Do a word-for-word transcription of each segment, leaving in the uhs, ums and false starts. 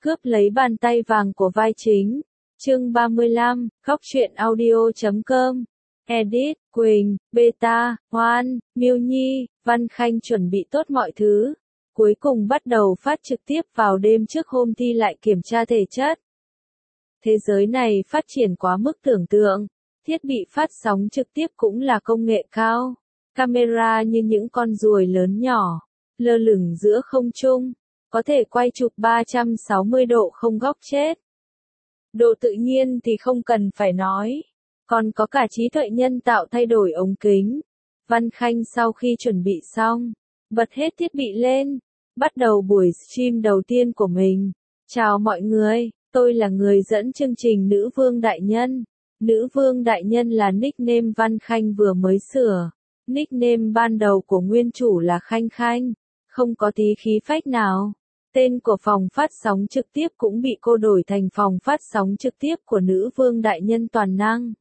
Cướp lấy bàn tay vàng của vai chính. Chương ba mươi lăm, góc truyện audio chấm com. Edit, Quỳnh, Beta, Hoan, Miêu Nhi, Văn Khanh chuẩn bị tốt mọi thứ. Cuối cùng bắt đầu phát trực tiếp vào đêm trước hôm thi lại kiểm tra thể chất. Thế giới này phát triển quá mức tưởng tượng. Thiết bị phát sóng trực tiếp cũng là công nghệ cao. Camera như những con ruồi lớn nhỏ, lơ lửng giữa không trung, có thể quay chụp ba trăm sáu mươi độ không góc chết. Độ tự nhiên thì không cần phải nói, còn có cả trí tuệ nhân tạo thay đổi ống kính. Văn Khanh sau khi chuẩn bị xong, bật hết thiết bị lên, bắt đầu buổi stream đầu tiên của mình. Chào mọi người, tôi là người dẫn chương trình Nữ Vương Đại Nhân. Nữ Vương Đại Nhân là nickname Văn Khanh vừa mới sửa. Nickname ban đầu của nguyên chủ là Khanh Khanh, không có tí khí phách nào. Tên của phòng phát sóng trực tiếp cũng bị cô đổi thành phòng phát sóng trực tiếp của Nữ Vương Đại Nhân toàn năng.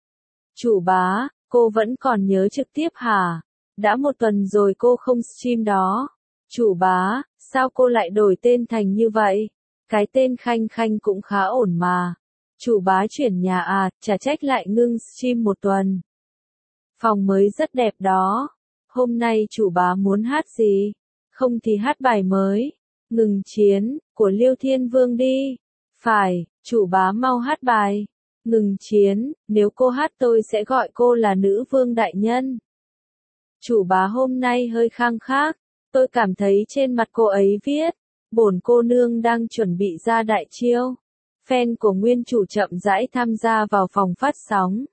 Chủ bá, cô vẫn còn nhớ trực tiếp hả? Đã một tuần rồi cô không stream đó. Chủ bá, sao cô lại đổi tên thành như vậy? Cái tên Khanh Khanh cũng khá ổn mà. Chủ bá chuyển nhà à, chả trách lại ngưng stream một tuần. Phòng mới rất đẹp đó. Hôm nay chủ bá muốn hát gì? Không thì hát bài mới. Ngừng chiến, của Liêu Thiên Vương đi. Phải, chủ bá mau hát bài. Ngừng chiến, nếu cô hát tôi sẽ gọi cô là Nữ Vương Đại Nhân. Chủ bá hôm nay hơi khang khác. Tôi cảm thấy trên mặt cô ấy viết, bổn cô nương đang chuẩn bị ra đại chiêu. Fan của nguyên chủ chậm rãi tham gia vào phòng phát sóng.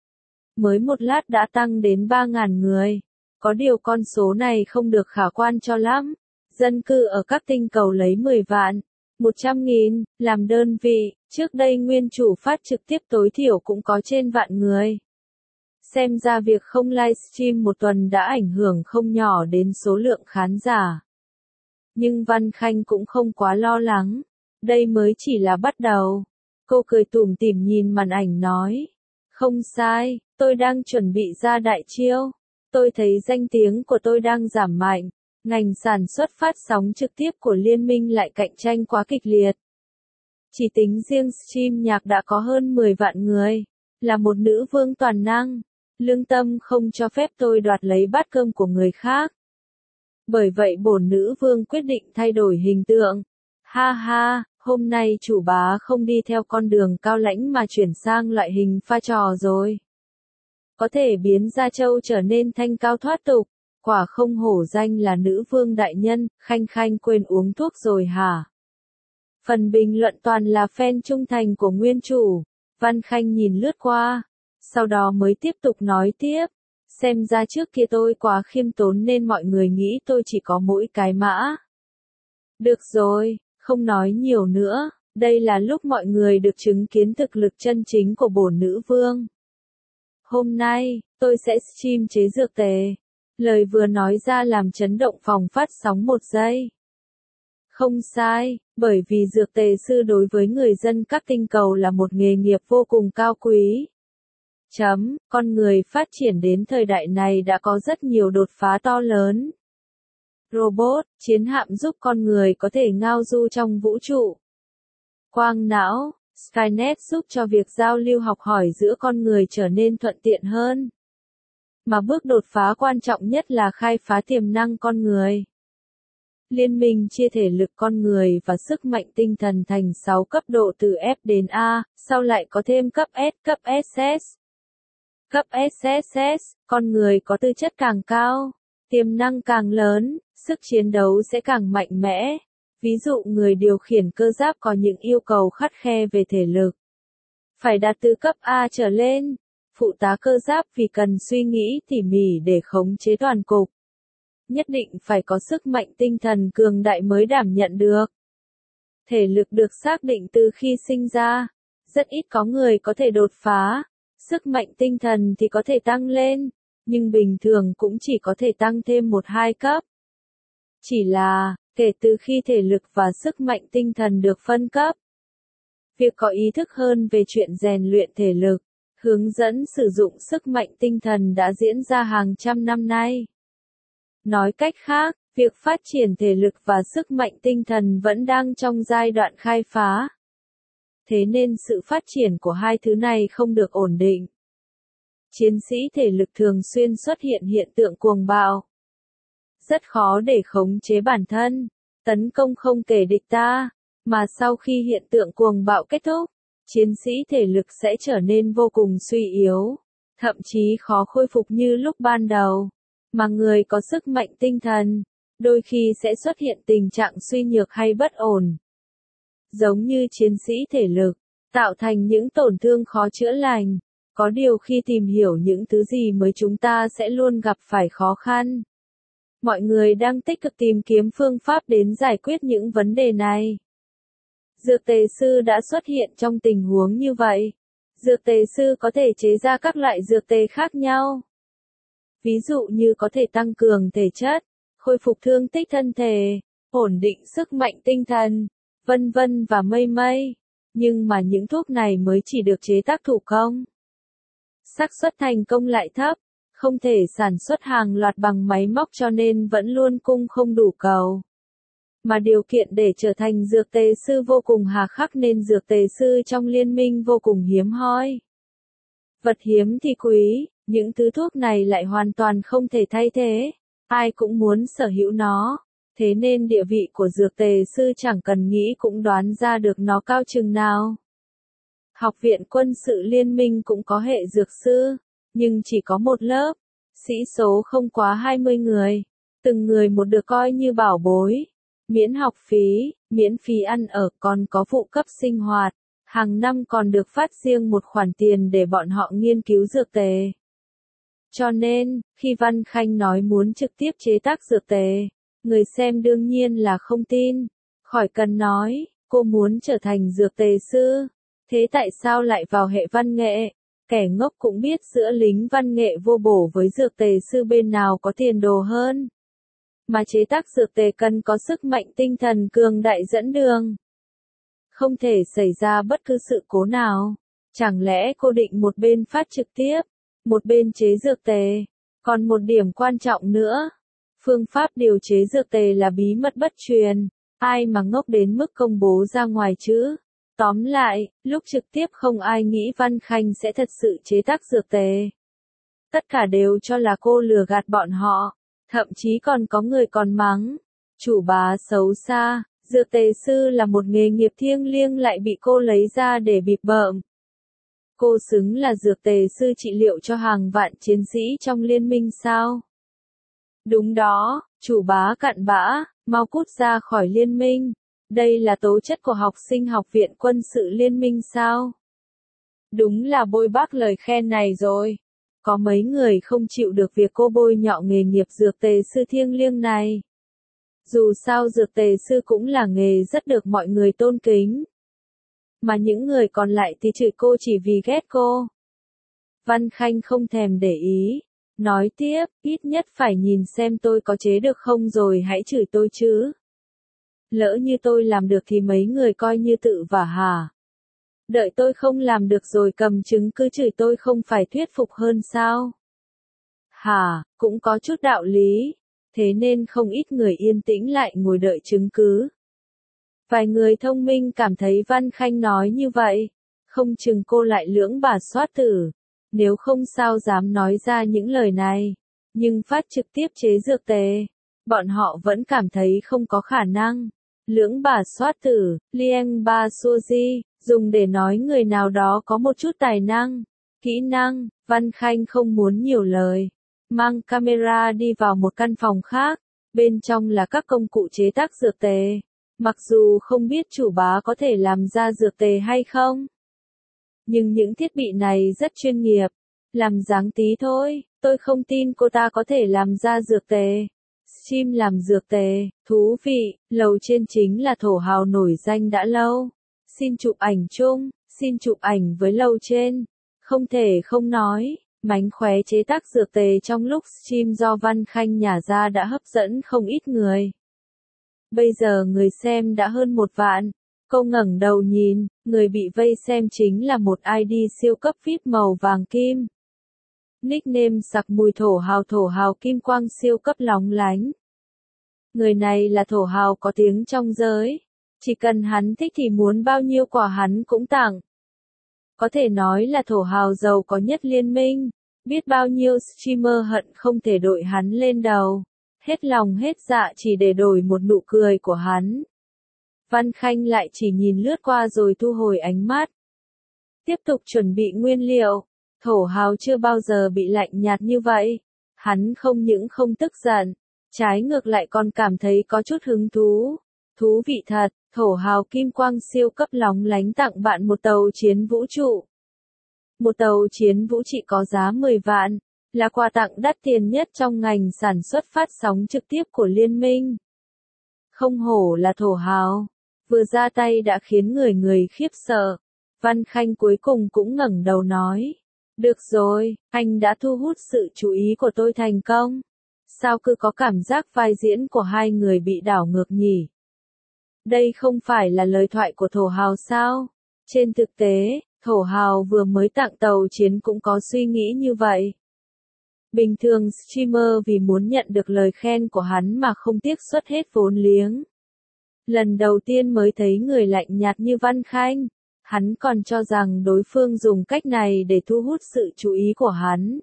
Mới một lát đã tăng đến ba nghìn người. Có điều con số này không được khả quan cho lắm. Dân cư ở các tinh cầu lấy mười vạn, một trăm nghìn, làm đơn vị. Trước đây nguyên chủ phát trực tiếp tối thiểu cũng có trên vạn người. Xem ra việc không livestream một tuần đã ảnh hưởng không nhỏ đến số lượng khán giả. Nhưng Văn Khanh cũng không quá lo lắng. Đây mới chỉ là bắt đầu. Cô cười tủm tỉm nhìn màn ảnh nói. Không sai, tôi đang chuẩn bị ra đại chiêu. Tôi thấy danh tiếng của tôi đang giảm mạnh. Ngành sản xuất phát sóng trực tiếp của liên minh lại cạnh tranh quá kịch liệt. Chỉ tính riêng stream nhạc đã có hơn mười vạn người. Là một nữ vương toàn năng. Lương tâm không cho phép tôi đoạt lấy bát cơm của người khác. Bởi vậy bổn nữ vương quyết định thay đổi hình tượng. Ha ha, hôm nay chủ bá không đi theo con đường cao lãnh mà chuyển sang loại hình pha trò rồi. Có thể biến Gia Châu trở nên thanh cao thoát tục. Quả không hổ danh là Nữ Vương Đại Nhân. Khanh Khanh quên uống thuốc rồi hả? Phần bình luận toàn là fan trung thành của nguyên chủ. Văn Khanh nhìn lướt qua. Sau đó mới tiếp tục nói tiếp. Xem ra trước kia tôi quá khiêm tốn nên mọi người nghĩ tôi chỉ có mỗi cái mã. Được rồi, không nói nhiều nữa. Đây là lúc mọi người được chứng kiến thực lực chân chính của bổn nữ vương. Hôm nay, tôi sẽ stream chế dược tề. Lời vừa nói ra làm chấn động phòng phát sóng một giây. Không sai, bởi vì dược tề sư đối với người dân các tinh cầu là một nghề nghiệp vô cùng cao quý. Chấm, con người phát triển đến thời đại này đã có rất nhiều đột phá to lớn. Robot, chiến hạm giúp con người có thể ngao du trong vũ trụ. Quang não, Skynet giúp cho việc giao lưu học hỏi giữa con người trở nên thuận tiện hơn. Mà bước đột phá quan trọng nhất là khai phá tiềm năng con người. Liên minh chia thể lực con người và sức mạnh tinh thần thành sáu cấp độ từ F đến A, sau lại có thêm cấp S, cấp ét ét. Cấp ét ét ét, con người có tư chất càng cao, tiềm năng càng lớn, sức chiến đấu sẽ càng mạnh mẽ. Ví dụ người điều khiển cơ giáp có những yêu cầu khắt khe về thể lực. Phải đạt từ cấp A trở lên. Phụ tá cơ giáp vì cần suy nghĩ tỉ mỉ để khống chế toàn cục. Nhất định phải có sức mạnh tinh thần cường đại mới đảm nhận được. Thể lực được xác định từ khi sinh ra. Rất ít có người có thể đột phá. Sức mạnh tinh thần thì có thể tăng lên, nhưng bình thường cũng chỉ có thể tăng thêm một hai cấp. Chỉ là, kể từ khi thể lực và sức mạnh tinh thần được phân cấp, việc có ý thức hơn về chuyện rèn luyện thể lực, hướng dẫn sử dụng sức mạnh tinh thần đã diễn ra hàng trăm năm nay. Nói cách khác, Việc phát triển thể lực và sức mạnh tinh thần vẫn đang trong giai đoạn khai phá. Thế nên sự phát triển của hai thứ này không được ổn định. Chiến sĩ thể lực thường xuyên xuất hiện hiện tượng cuồng bạo. Rất khó để khống chế bản thân, tấn công không kể địch ta, mà sau khi hiện tượng cuồng bạo kết thúc, chiến sĩ thể lực sẽ trở nên vô cùng suy yếu, thậm chí khó khôi phục như lúc ban đầu. Mà người có sức mạnh tinh thần, đôi khi sẽ xuất hiện tình trạng suy nhược hay bất ổn. Giống như chiến sĩ thể lực, tạo thành những tổn thương khó chữa lành. Có điều khi tìm hiểu những thứ gì mới chúng ta sẽ luôn gặp phải khó khăn. Mọi người đang tích cực tìm kiếm phương pháp đến giải quyết những vấn đề này. Dược tề sư đã xuất hiện trong tình huống như vậy. Dược tề sư có thể chế ra các loại dược tề khác nhau. Ví dụ như có thể tăng cường thể chất, khôi phục thương tích thân thể, ổn định sức mạnh tinh thần, vân vân và mây mây. Nhưng mà những thuốc này mới chỉ được chế tác thủ công. Xác suất thành công lại thấp, không thể sản xuất hàng loạt bằng máy móc cho nên vẫn luôn cung không đủ cầu. Mà điều kiện để trở thành dược tề sư vô cùng hà khắc nên dược tề sư trong liên minh vô cùng hiếm hoi. Vật hiếm thì quý, những thứ thuốc này lại hoàn toàn không thể thay thế. Ai cũng muốn sở hữu nó, thế nên địa vị của dược tề sư chẳng cần nghĩ cũng đoán ra được nó cao chừng nào. Học viện quân sự liên minh cũng có hệ dược sư, nhưng chỉ có một lớp, sĩ số không quá hai mươi người, từng người một được coi như bảo bối, miễn học phí, miễn phí ăn ở, còn có phụ cấp sinh hoạt, hàng năm còn được phát riêng một khoản tiền để bọn họ nghiên cứu dược tề. Cho nên, khi Văn Khanh nói muốn trực tiếp chế tác dược tề, người xem đương nhiên là không tin, khỏi cần nói, cô muốn trở thành dược tề sư. Thế tại sao lại vào hệ văn nghệ? Kẻ ngốc cũng biết giữa lính văn nghệ vô bổ với dược tề sư bên nào có tiền đồ hơn. Mà chế tác dược tề cần có sức mạnh tinh thần cường đại dẫn đường. Không thể xảy ra bất cứ sự cố nào. Chẳng lẽ cô định một bên phát trực tiếp, một bên chế dược tề? Còn một điểm quan trọng nữa. Phương pháp điều chế dược tề là bí mật bất truyền. Ai mà ngốc đến mức công bố ra ngoài chứ? Tóm lại, lúc trực tiếp không ai nghĩ Văn Khanh sẽ thật sự chế tác dược tề. Tất cả đều cho là cô lừa gạt bọn họ, thậm chí còn có người còn mắng. Chủ bá xấu xa, dược tề sư là một nghề nghiệp thiêng liêng lại bị cô lấy ra để bịp bợm. Cô xứng là dược tề sư trị liệu cho hàng vạn chiến sĩ trong liên minh sao? Đúng đó, chủ bá cặn bã, mau cút ra khỏi liên minh. Đây là tố chất của học sinh học viện quân sự liên minh sao? Đúng là bôi bác lời khen này rồi. Có mấy người không chịu được việc cô bôi nhọ nghề nghiệp dược tề sư thiêng liêng này. Dù sao dược tề sư cũng là nghề rất được mọi người tôn kính. Mà những người còn lại thì chửi cô chỉ vì ghét cô. Văn Khanh không thèm để ý. Nói tiếp, ít nhất phải nhìn xem tôi có chế được không rồi hãy chửi tôi chứ. Lỡ như tôi làm được thì mấy người coi như tự vả hả? Đợi tôi không làm được rồi cầm chứng cứ chửi tôi không phải thuyết phục hơn sao? Hả, cũng có chút đạo lý. Thế nên không ít người yên tĩnh lại ngồi đợi chứng cứ. Vài người thông minh cảm thấy Văn Khanh nói như vậy. Không chừng cô lại lưỡng bà soát tử. Nếu không sao dám nói ra những lời này. Nhưng phát trực tiếp chế dược tề. Bọn họ vẫn cảm thấy không có khả năng. Lưỡng bà soát tử, lieng ba suji, dùng để nói người nào đó có một chút tài năng, kỹ năng. Văn Khanh không muốn nhiều lời. Mang camera đi vào một căn phòng khác. Bên trong là các công cụ chế tác dược tề. Mặc dù không biết chủ bá có thể làm ra dược tề hay không. Nhưng những thiết bị này rất chuyên nghiệp. Làm dáng tí thôi, tôi không tin cô ta có thể làm ra dược tề. Stream làm dược tề, thú vị, lầu trên chính là thổ hào nổi danh đã lâu. Xin chụp ảnh chung, xin chụp ảnh với lầu trên. Không thể không nói, mánh khóe chế tác dược tề trong lúc stream do Văn Khanh nhả ra đã hấp dẫn không ít người. Bây giờ người xem đã hơn một vạn. Cô ngẩng đầu nhìn, người bị vây xem chính là một i đê siêu cấp vê i pê màu vàng kim. Nickname sặc mùi thổ hào thổ hào kim quang siêu cấp lóng lánh. Người này là thổ hào có tiếng trong giới. Chỉ cần hắn thích thì muốn bao nhiêu quả hắn cũng tặng. Có thể nói là thổ hào giàu có nhất liên minh. Biết bao nhiêu streamer hận không thể đội hắn lên đầu. Hết lòng hết dạ chỉ để đổi một nụ cười của hắn. Văn Khanh lại chỉ nhìn lướt qua rồi thu hồi ánh mắt. Tiếp tục chuẩn bị nguyên liệu. Thổ hào chưa bao giờ bị lạnh nhạt như vậy. Hắn không những không tức giận, trái ngược lại còn cảm thấy có chút hứng thú. Thú vị thật, thổ hào kim quang siêu cấp lóng lánh tặng bạn một tàu chiến vũ trụ. Một tàu chiến vũ chỉ có giá mười vạn, là quà tặng đắt tiền nhất trong ngành sản xuất phát sóng trực tiếp của liên minh. Không hổ là thổ hào, vừa ra tay đã khiến người người khiếp sợ. Văn Khanh cuối cùng cũng ngẩng đầu nói. Được rồi, anh đã thu hút sự chú ý của tôi thành công. Sao cứ có cảm giác vai diễn của hai người bị đảo ngược nhỉ? Đây không phải là lời thoại của thổ hào sao? Trên thực tế, thổ hào vừa mới tặng tàu chiến cũng có suy nghĩ như vậy. Bình thường streamer vì muốn nhận được lời khen của hắn mà không tiếc xuất hết vốn liếng. Lần đầu tiên mới thấy người lạnh nhạt như Văn Khanh, hắn còn cho rằng đối phương dùng cách này để thu hút sự chú ý của hắn.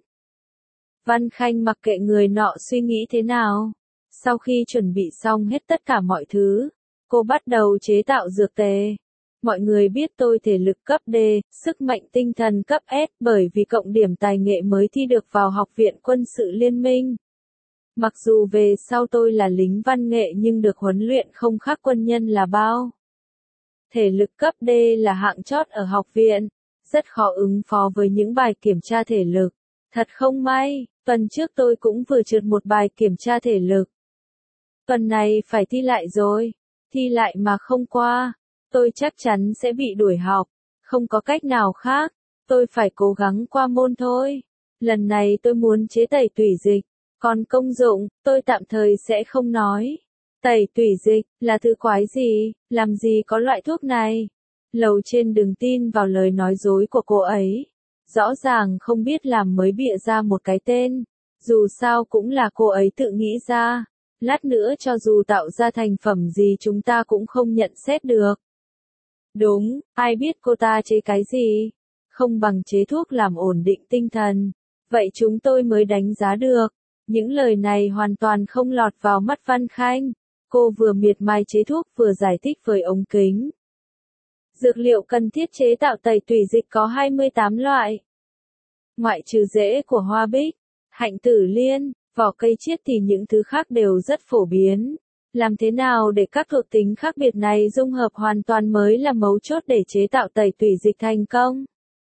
Văn Khanh mặc kệ người nọ suy nghĩ thế nào. Sau khi chuẩn bị xong hết tất cả mọi thứ, cô bắt đầu chế tạo dược tề. Mọi người biết tôi thể lực cấp D, sức mạnh tinh thần cấp S bởi vì cộng điểm tài nghệ mới thi được vào Học viện Quân sự Liên minh. Mặc dù về sau tôi là lính văn nghệ nhưng được huấn luyện không khác quân nhân là bao. Thể lực cấp D là hạng chót ở học viện, rất khó ứng phó với những bài kiểm tra thể lực. Thật không may, tuần trước tôi cũng vừa trượt một bài kiểm tra thể lực. Tuần này phải thi lại rồi, thi lại mà không qua, tôi chắc chắn sẽ bị đuổi học, không có cách nào khác, tôi phải cố gắng qua môn thôi. Lần này tôi muốn chế tẩy tủy dịch, còn công dụng, tôi tạm thời sẽ không nói. Tẩy tủy dịch, là thứ quái gì, làm gì có loại thuốc này? Lầu trên đừng tin vào lời nói dối của cô ấy. Rõ ràng không biết làm mới bịa ra một cái tên. Dù sao cũng là cô ấy tự nghĩ ra. Lát nữa cho dù tạo ra thành phẩm gì chúng ta cũng không nhận xét được. Đúng, ai biết cô ta chế cái gì? Không bằng chế thuốc làm ổn định tinh thần. Vậy chúng tôi mới đánh giá được. Những lời này hoàn toàn không lọt vào mắt Văn Khanh. Cô vừa miệt mài chế thuốc vừa giải thích với ống kính. Dược liệu cần thiết chế tạo tẩy tủy dịch có hai mươi tám loại. Ngoại trừ rễ của hoa bích, hạnh tử liên, vỏ cây chiết thì những thứ khác đều rất phổ biến. Làm thế nào để các thuộc tính khác biệt này dung hợp hoàn toàn mới là mấu chốt để chế tạo tẩy tủy dịch thành công.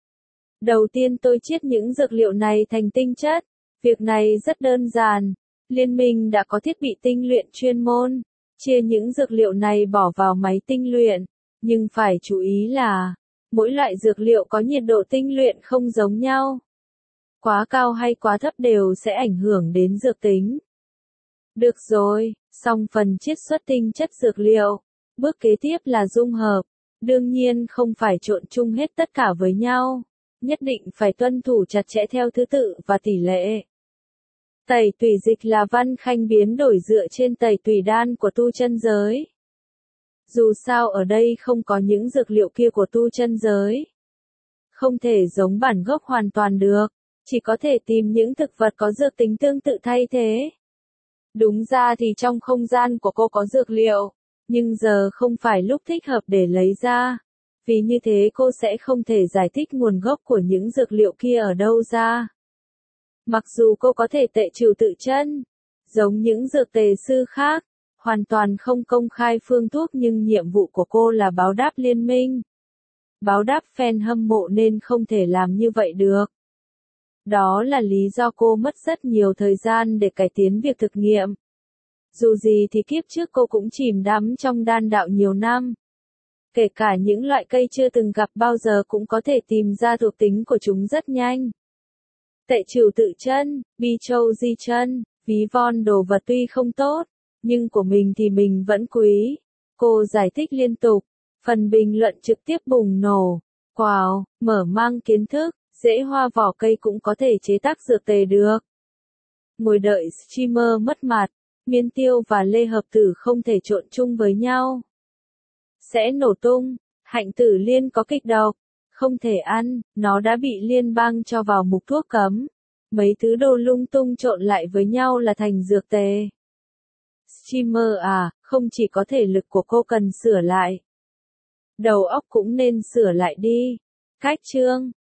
Đầu tiên tôi chiết những dược liệu này thành tinh chất. Việc này rất đơn giản. Liên minh đã có thiết bị tinh luyện chuyên môn. Chia những dược liệu này bỏ vào máy tinh luyện. Nhưng phải chú ý là, mỗi loại dược liệu có nhiệt độ tinh luyện không giống nhau. Quá cao hay quá thấp đều sẽ ảnh hưởng đến dược tính. Được rồi, xong phần chiết xuất tinh chất dược liệu. Bước kế tiếp là dung hợp. Đương nhiên không phải trộn chung hết tất cả với nhau. Nhất định phải tuân thủ chặt chẽ theo thứ tự và tỷ lệ. Tẩy tủy dịch là Văn Khanh biến đổi dựa trên tẩy tủy đan của tu chân giới. Dù sao ở đây không có những dược liệu kia của tu chân giới. Không thể giống bản gốc hoàn toàn được, chỉ có thể tìm những thực vật có dược tính tương tự thay thế. Đúng ra thì trong không gian của cô có dược liệu, nhưng giờ không phải lúc thích hợp để lấy ra. Vì như thế cô sẽ không thể giải thích nguồn gốc của những dược liệu kia ở đâu ra. Mặc dù cô có thể tệ trừ tự chân, giống những dược tề sư khác, hoàn toàn không công khai phương thuốc nhưng nhiệm vụ của cô là báo đáp liên minh. Báo đáp fan hâm mộ nên không thể làm như vậy được. Đó là lý do cô mất rất nhiều thời gian để cải tiến việc thực nghiệm. Dù gì thì kiếp trước cô cũng chìm đắm trong đan đạo nhiều năm. Kể cả những loại cây chưa từng gặp bao giờ cũng có thể tìm ra thuộc tính của chúng rất nhanh. Tệ trừ tự chân, bi châu di chân, ví von đồ vật tuy không tốt, nhưng của mình thì mình vẫn quý. Cô giải thích liên tục, phần bình luận trực tiếp bùng nổ. Wow, mở mang kiến thức, rễ hoa vỏ cây cũng có thể chế tác dược tề được. Ngồi đợi streamer mất mặt, Miên tiêu và lê hợp tử không thể trộn chung với nhau. Sẽ nổ tung, hạnh tử liên có kịch độc, không thể ăn, nó đã bị liên bang cho vào mục thuốc cấm. Mấy thứ đồ lung tung trộn lại với nhau là thành dược tề. Streamer à, không chỉ có thể lực của cô cần sửa lại. Đầu óc cũng nên sửa lại đi. Cách chương